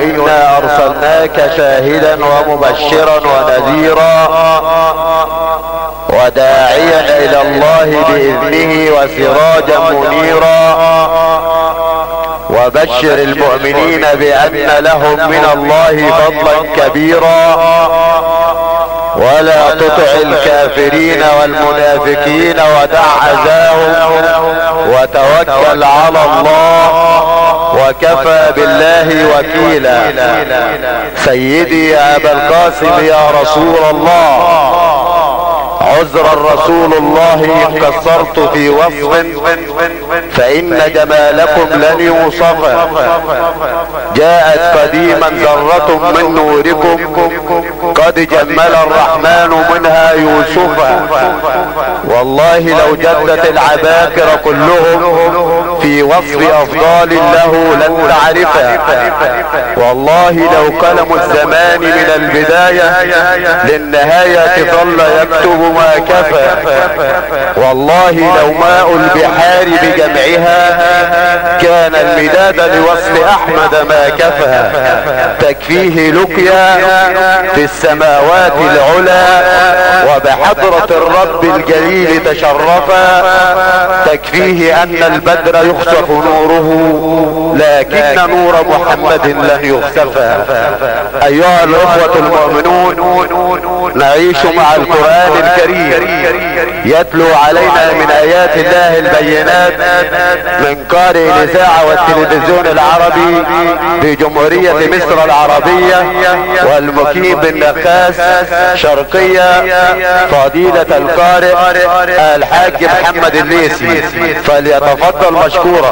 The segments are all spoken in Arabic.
إنا أرسلناك شاهدا ومبشرا ونذيرا وداعيا إلى الله بإذنه وسراجا منيرا وبشر المؤمنين بأن لهم من الله فضلا كبيرا ولا تطع الكافرين والمنافقين ودع أذاهم وتوكل على الله وكفى بالله وكيلا. سيدي يا أبا القاسم يا رسول الله، عذرا رسول الله إن قصرت في وصف فإن جمالكم لن يوصف. جاءت قديما ذرة من نوركم قد جمل الرحمن منها يوسفا. والله لو جدت العباكر كلهم في وصف أفضال له لن تعرفا. والله لو قلم الزمان من البداية للنهاية ظل يكتب ما كفى. والله لو ماء البحار بجمعها كان المداد لوصف أحمد ما كفى. تكفيه لقيا في السماوات العلا وبحضرة الرب الجليل تشرفا. تكفيه أن البدر يخسف نوره لكن نور محمد لن يخسفا. أيها الأخوة المؤمنون، نعيش مع القرآن الكريم يتلو علينا من آيات الله البينات من قارئ الإذاعة والتلفزيون العربي بجمهورية مصر العربية والمقيم بالنخاس شرقية فضيلة القارئ الحاج محمد الليثي، فليتفضل مشكورا.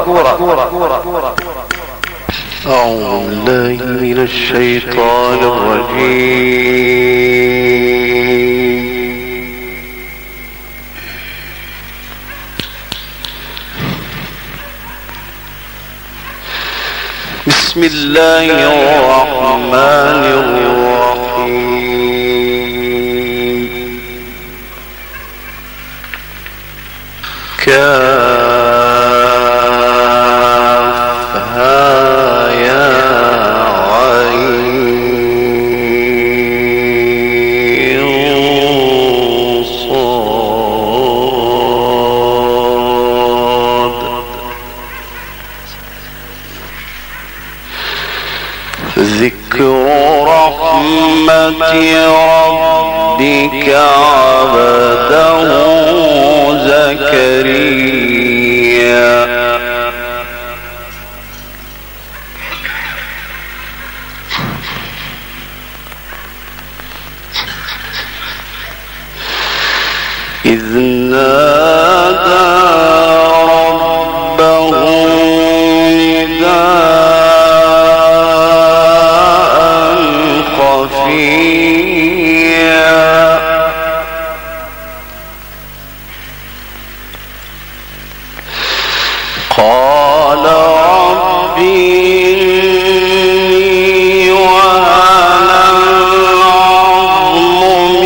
أعوذ بالله من الشيطان الرجيم. بسم الله الرحمن الرحيم. كافها يا عين صاد. ذكر رحمة ربك عبده زكريا. إذ نادى ربه نداء خفيا. قال رب إني وهن العظم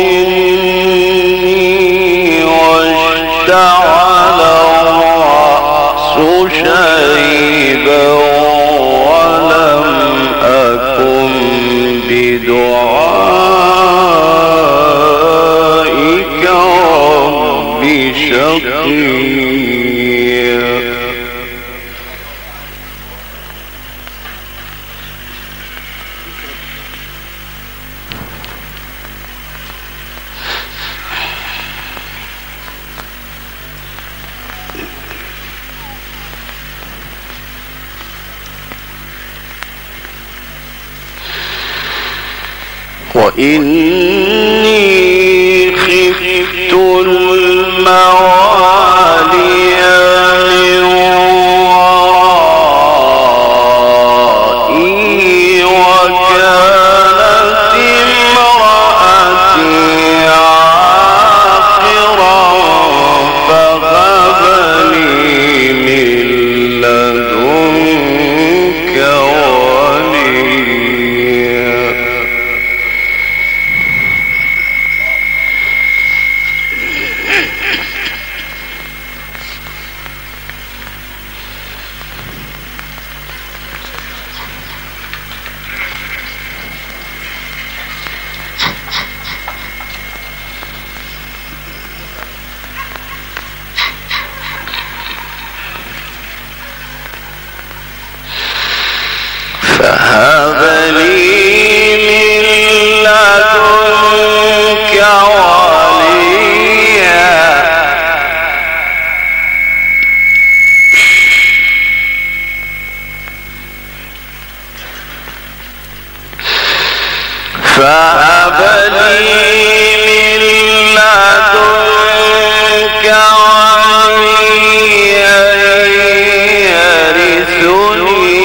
مني واشتعل الرأس شيبا ولم أكن بدعائك رب شقيا. وإني خفت الموالي من ورائي وكانت امرأتي عاقرا فهب لي من لدنك وليا. فهب لي من لدنك وليا يرثني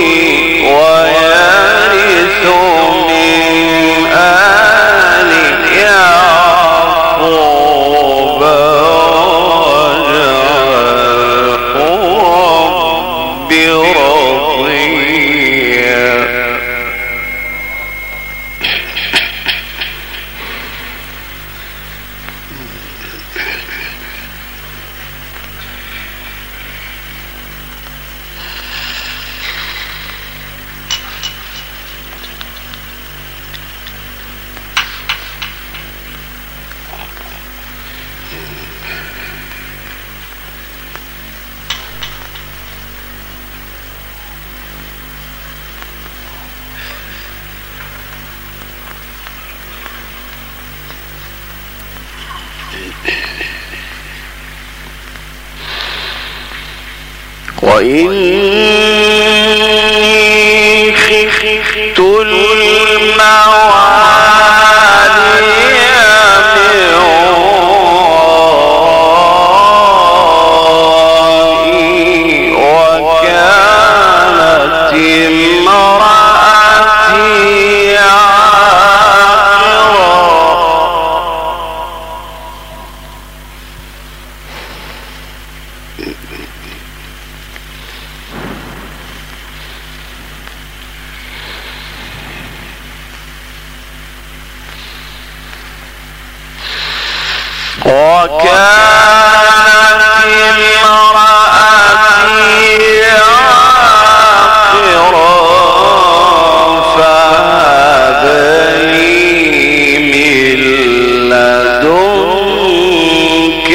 ويرث من آل يعقوب واجعله رب رضيا. وإني خفت الموالي من ورائي وكانت امرأتي عاقرا فهب لي من لدنك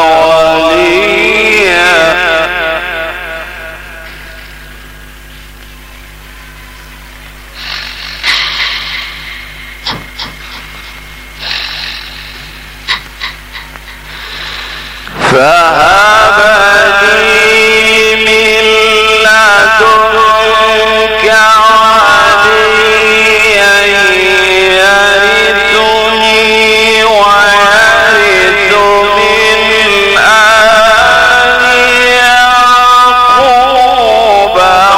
وليا فهب لي من لدنك وليا يرثني ويرث من آل يعقوب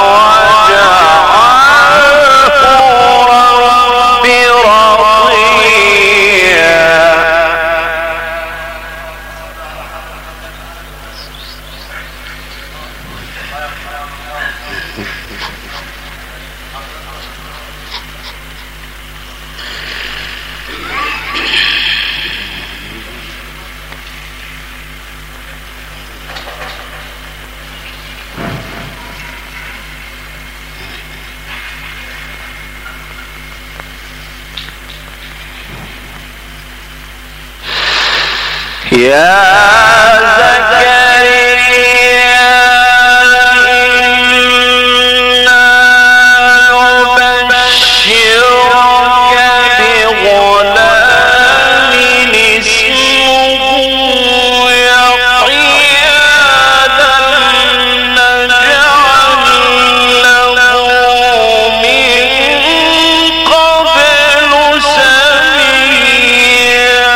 واجعله رب رضيا. يا زكريا إنا نبشرك بغلام اسمه يحيى لم نجعل له من قبل سميا.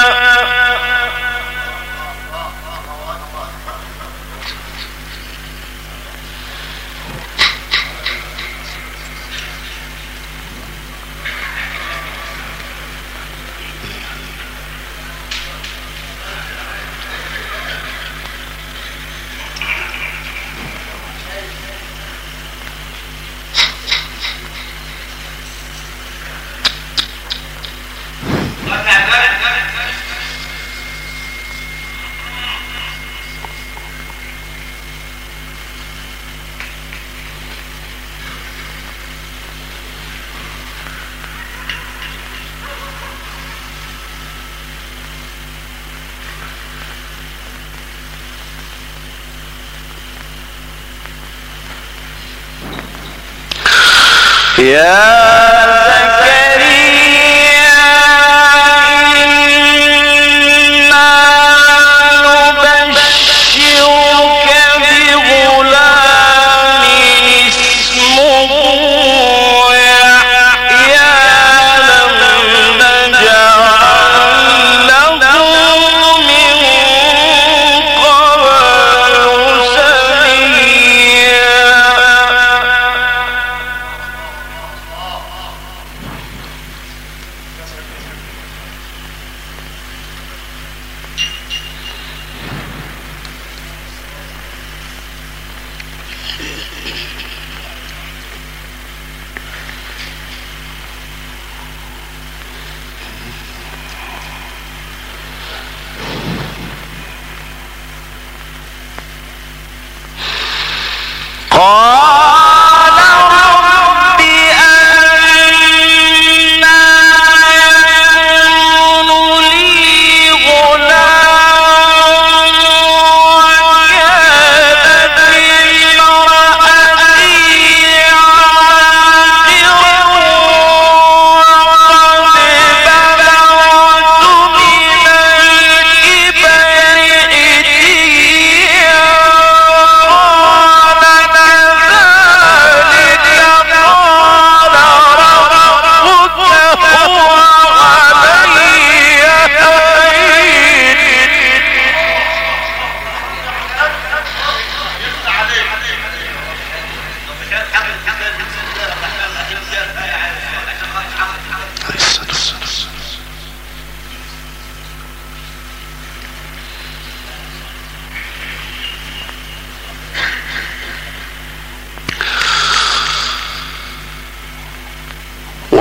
يا زكريا إنا نبشرك بغلام اسمه يحيى لم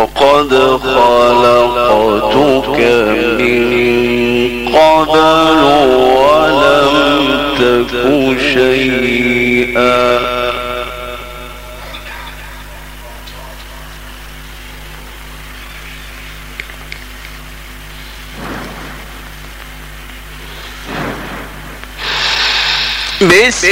وقد خلقتك من قبل ولم تك شيئا بسم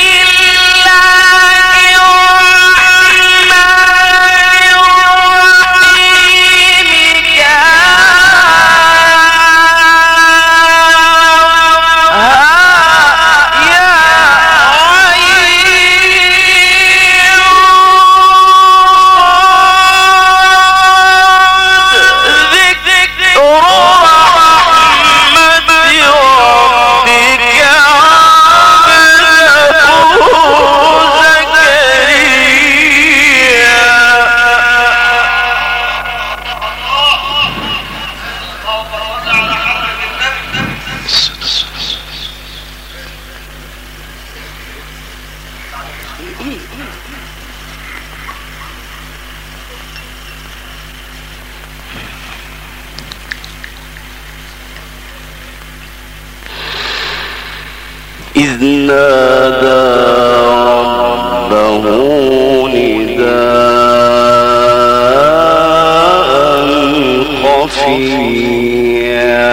إذ نادى ربه نداء خفيا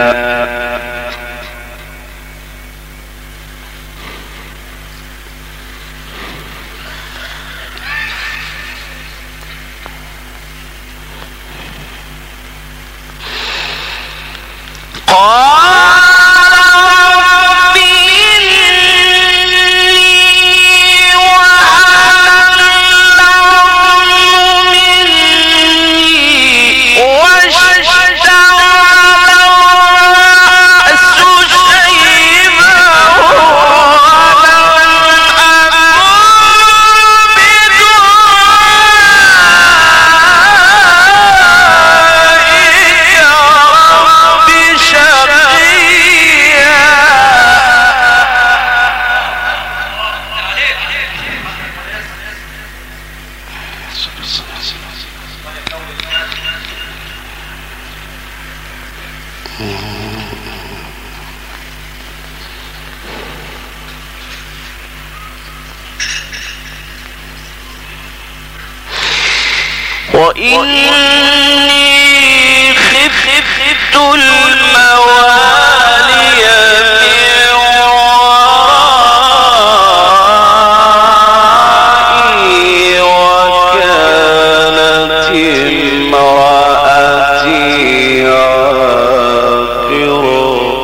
وإني خفت الموالي من ورائي وكانت امرأتي عاقرا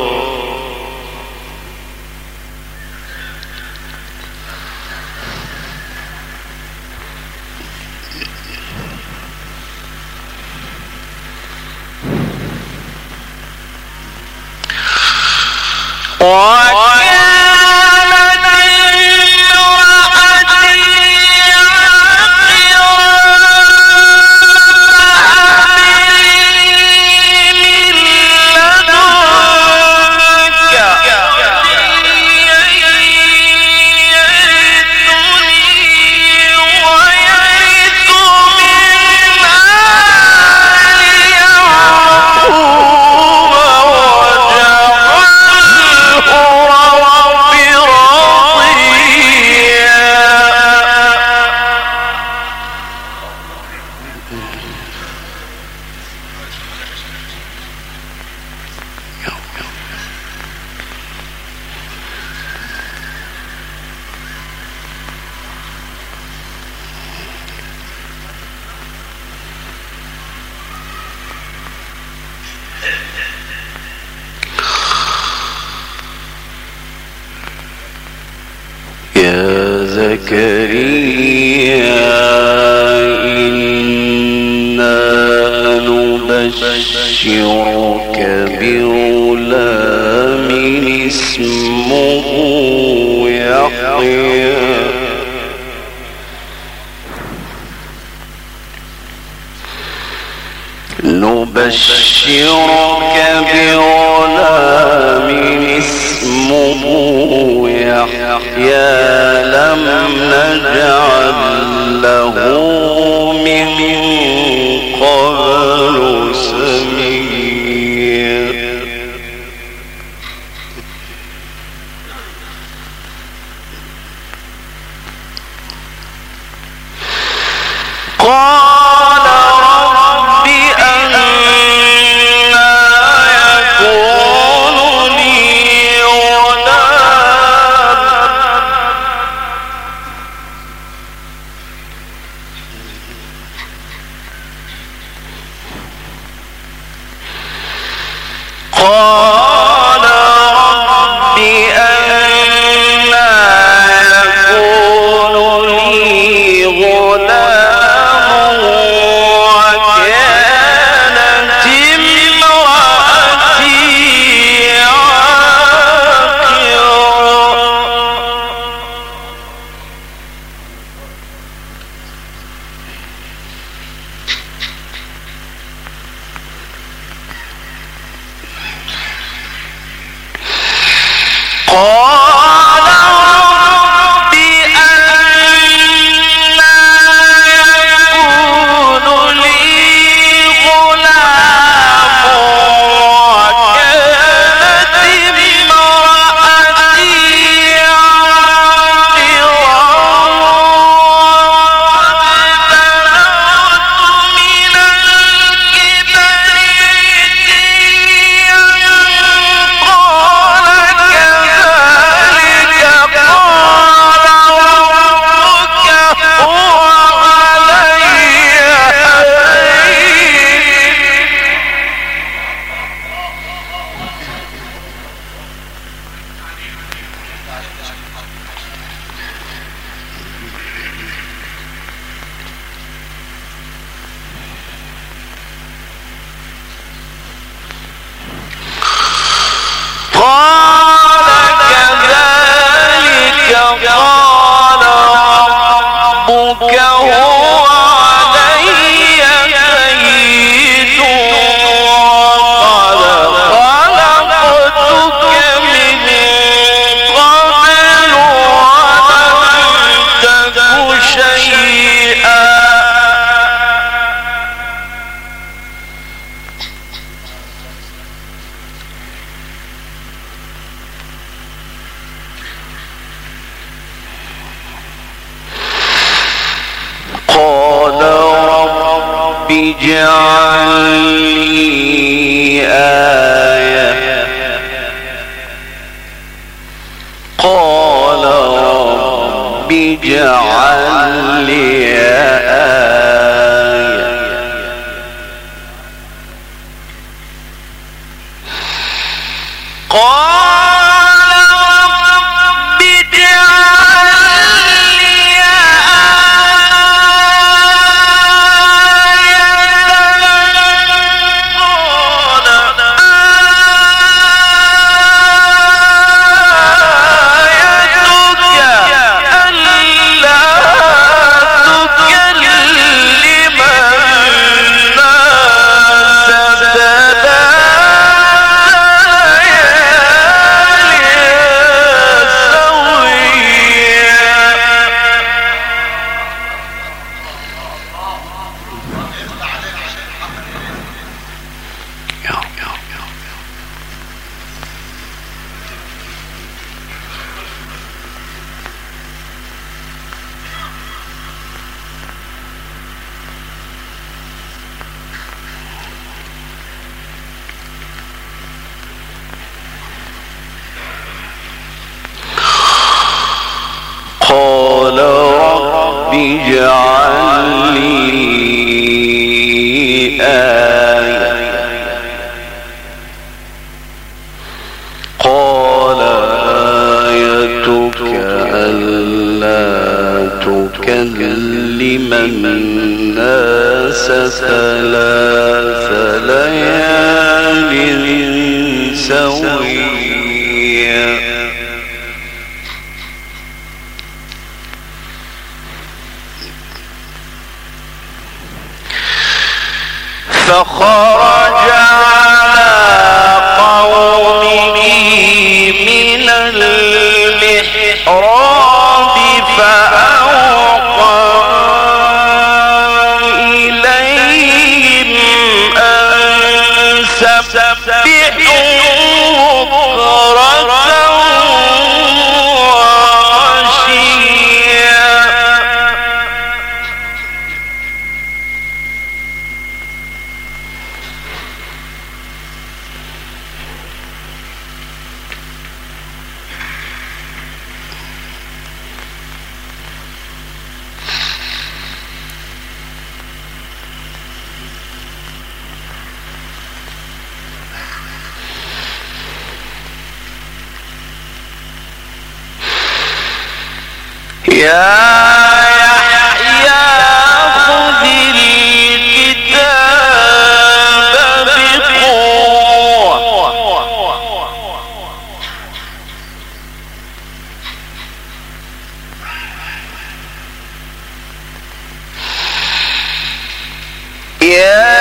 يا زكريا إنا نبشرك بغلام اسمه يحيى نبشرك بغلام اسمه يحيى لم نجعل له من قبل اجعل لي آية قال رب اجعل لي آية قال رب اجعل لي آية قال آيتك ألا تكلم الناس 3 ليال سويا فخرج على قومه من المحراب فأوحى إليهم أن سبحوا بكرة وعشيا يا يحيى خذ الكتاب بقوة يا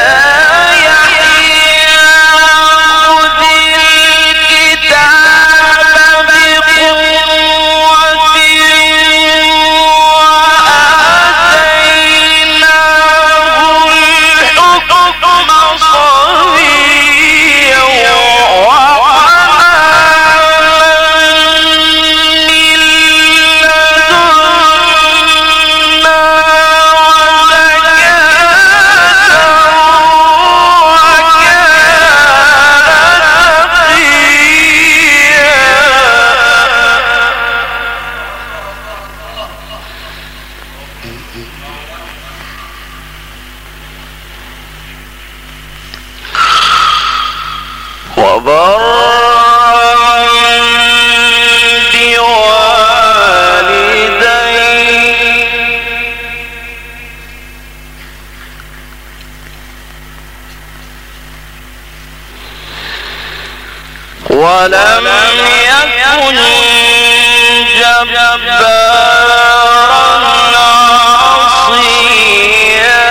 ولم يكن جبارا عصيا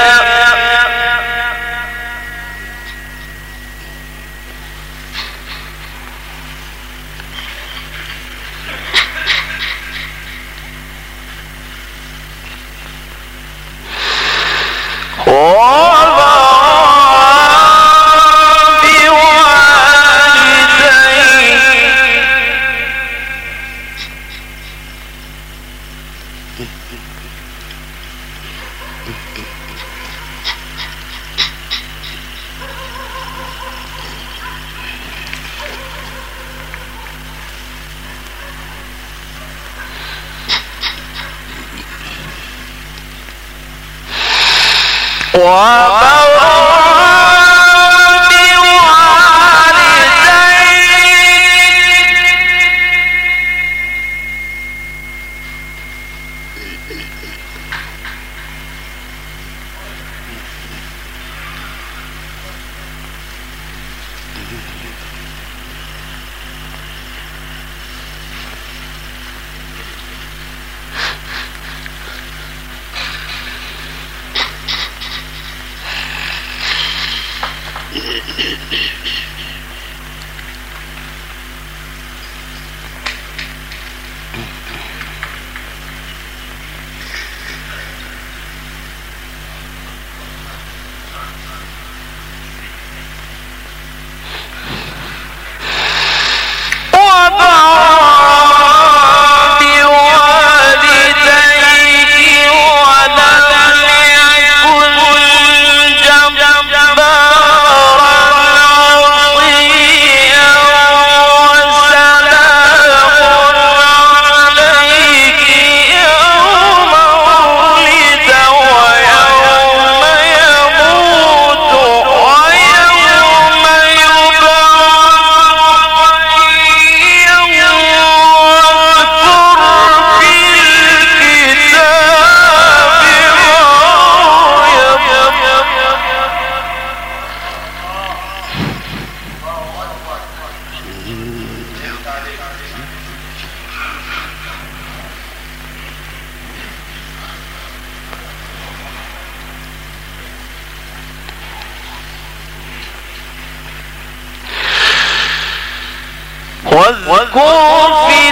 واذكر في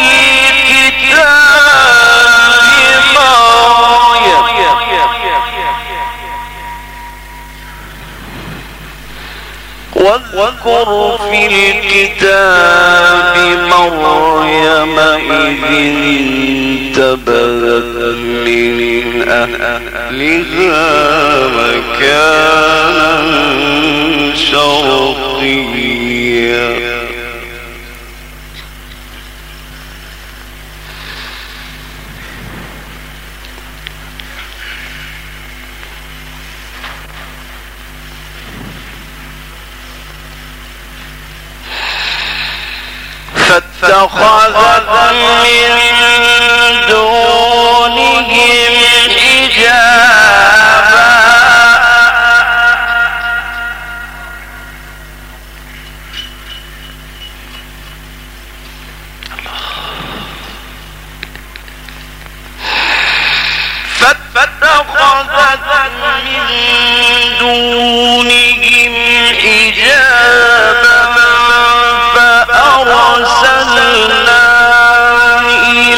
الكتاب مريم إذ انتبذت من أهلها مكانا شرقيا فاتخذت من دونهم حجابا فأرسلنا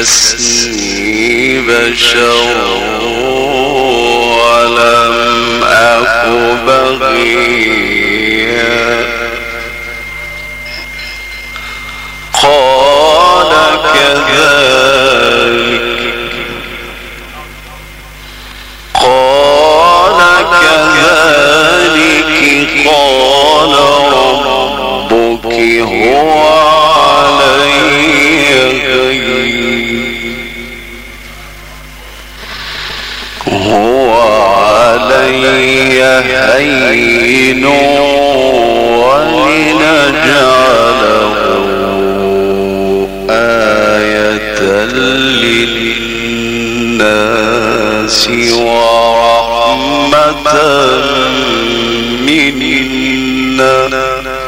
تمسسني بشر ولم أك بغيا قال كذلك قال ربك هو علي هين ولنجعله آية للناس ورحمة منا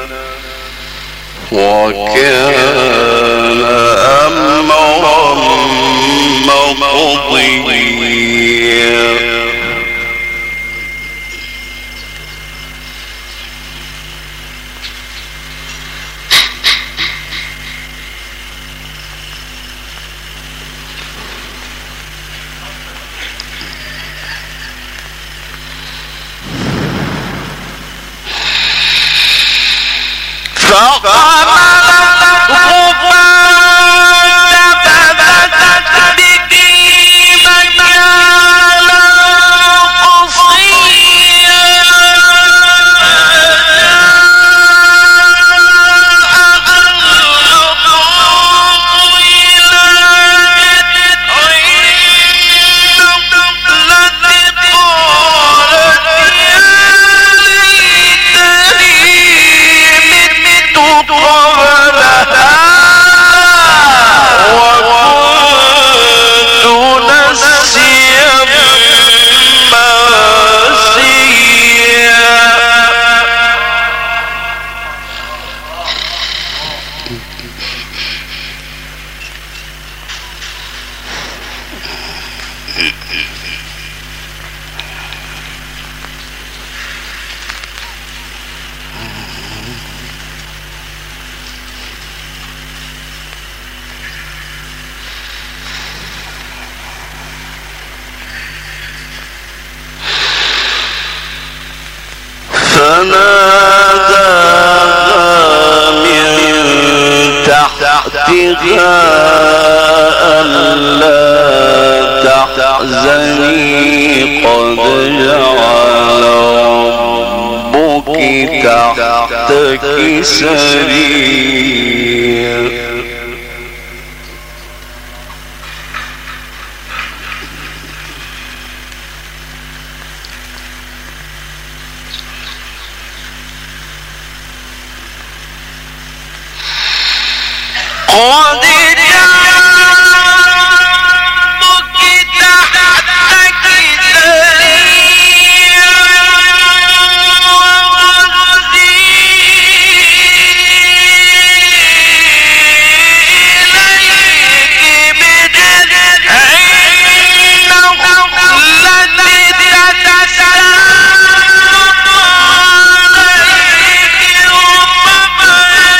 وكان أمرا مقضيا فناداها من تحتها ألا تحزني قد جعل ربك تحتك سريا قد جعلتك تحتك سريا وهزي إليك بجذع النخلة تتساقط عليك رطبا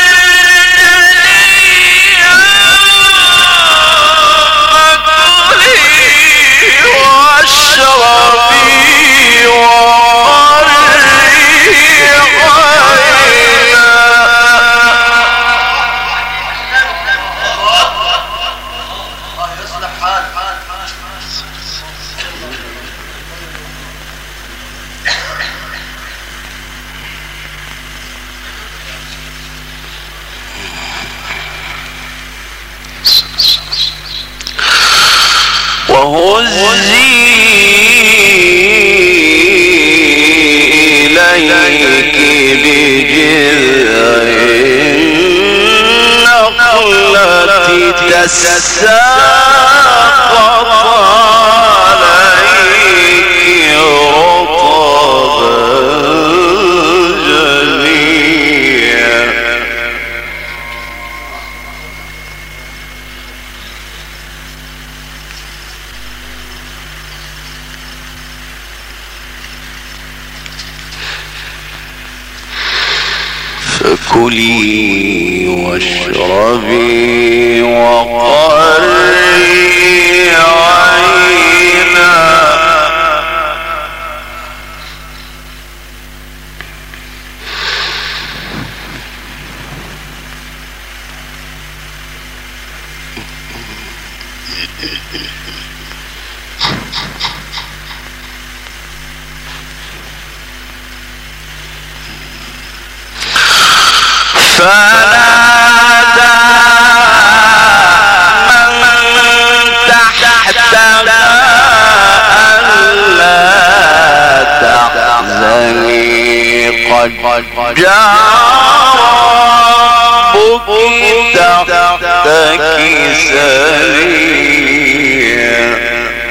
وهزي إليك بجذع النخلة تساقط عليك رطبا جنيا فكلي واشربي وقري قد جاء ربك تحتك سريا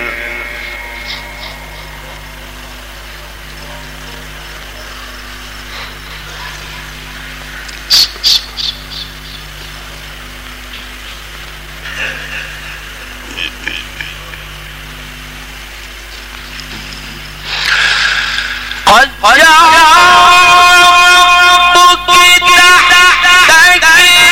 قد جاء ربك تحتك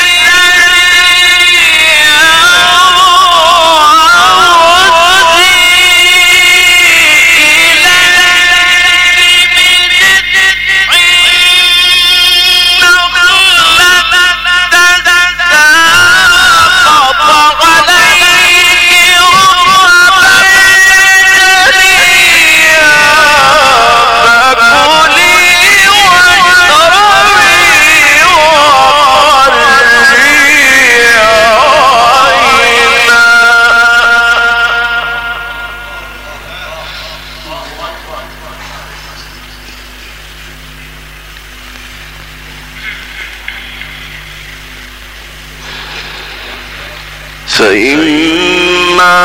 فإما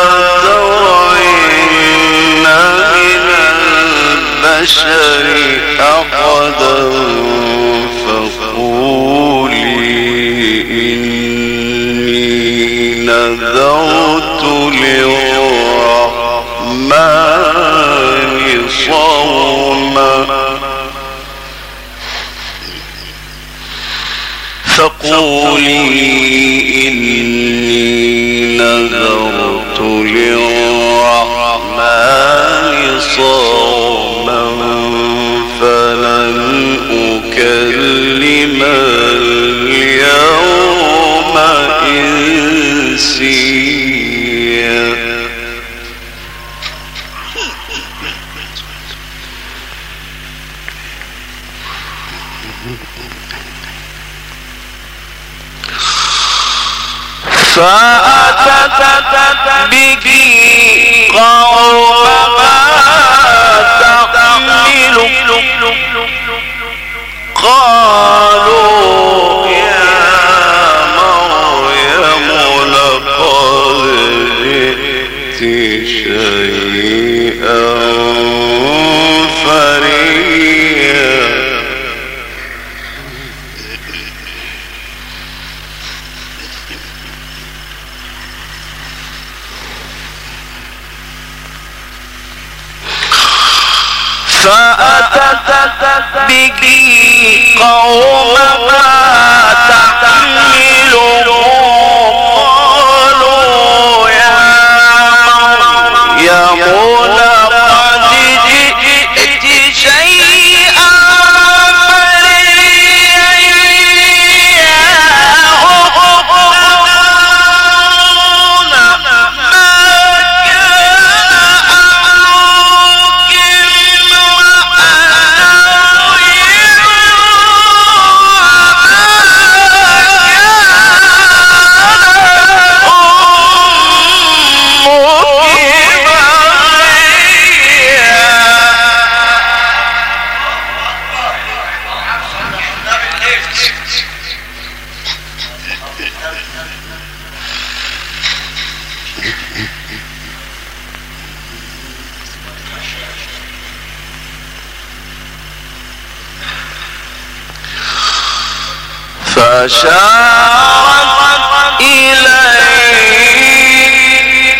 ترين من البشر أحدا فقولي إني نذرت للرحمن صوما نذرت للرحمن صوما فلن أكلم اليوم إنسيا فأتت بك قومها تحمل قالوا يا مريم لقد جئت شيئا فريا فأتت بك قومها تحمله قالوا يا مريم لقد جئت شيئا فأشارت إليه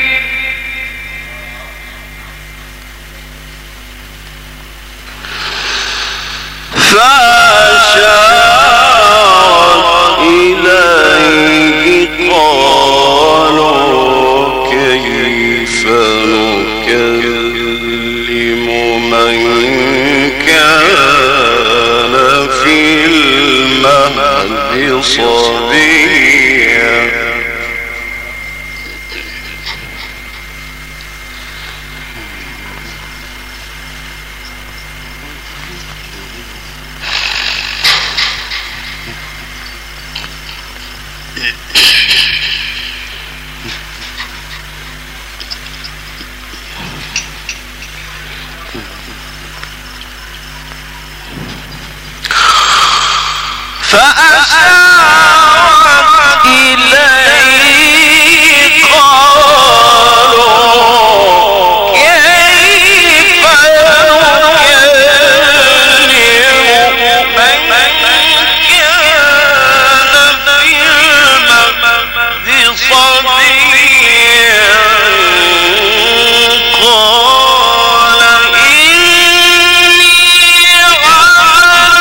قالوا كيف نكلم من كان في المهد صبيا فأشارت إليه قالوا كيف يكلم من كان في المهد صبيا قال إني عبد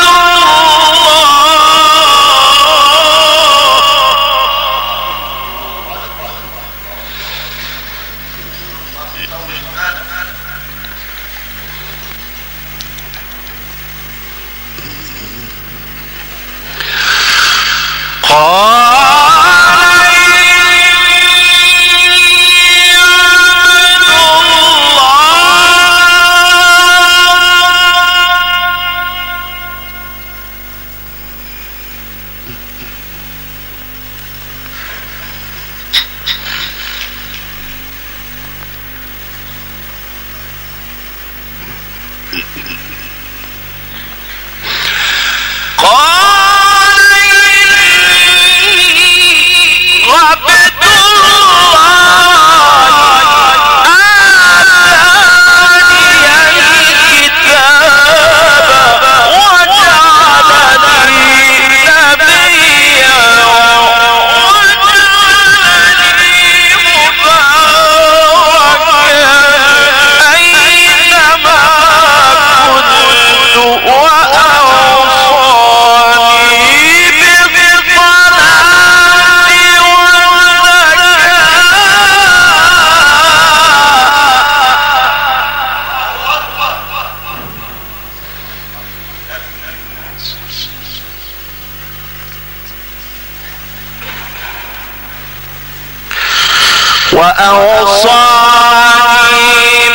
وأوصاني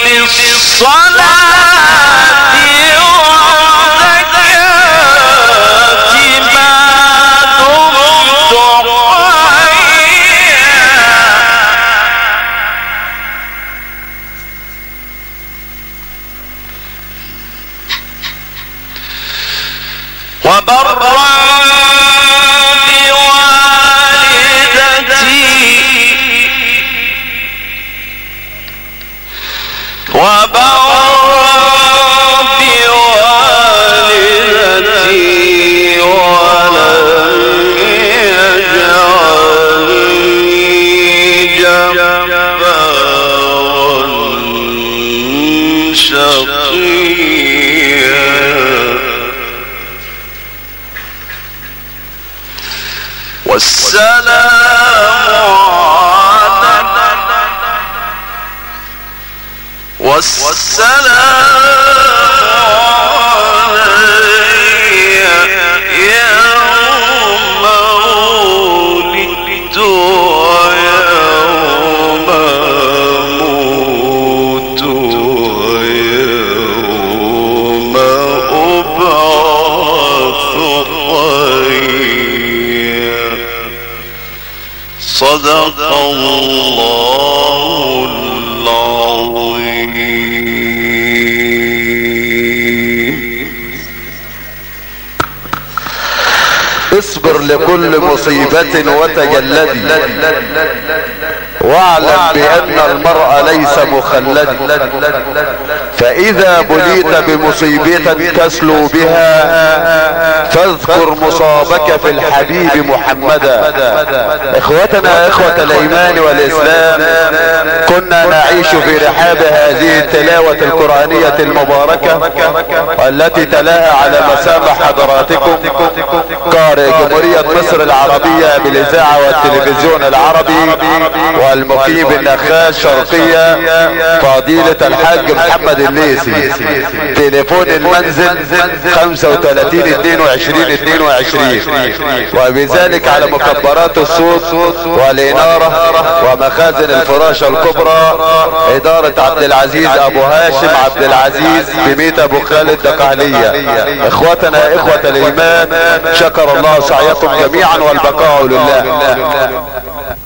بالصلاة والزكاة ما دمت حيا وبرا بوالدتي ولم يجعلني جبارا شقيا والسلام علي يوم ولدت ويوم أموت ويوم أبعث حيا صدق الله العظيم. اصبر لكل مصيبة وتجلدي واعلم بأن المرء ليس مخلد، فإذا بليت بمصيبة تسلو بها فاذكر مصابك في الحبيب محمدا. اخوتنا اخوة الايمان والاسلام، كنا نعيش في رحاب هذه التلاوة القرآنية المباركة والتي تلاها على مسامع حضراتكم قارئ جمهورية مصر العربية بالاذاعة والتلفزيون العربي والمقيم بالنخاس شرقية فضيلة الحاج محمد الليثي. تليفون المنزل 35-22-22، وبذلك على مكبرات الصوت والإنارة ومخازن الفراشة الكبرى إدارة عبد العزيز أبو هاشم عبد العزيز بميت أبو خالد دقهلية. إخوتنا إخوة الإيمان، شكر الله سعيكم جميعا والبقاء لله.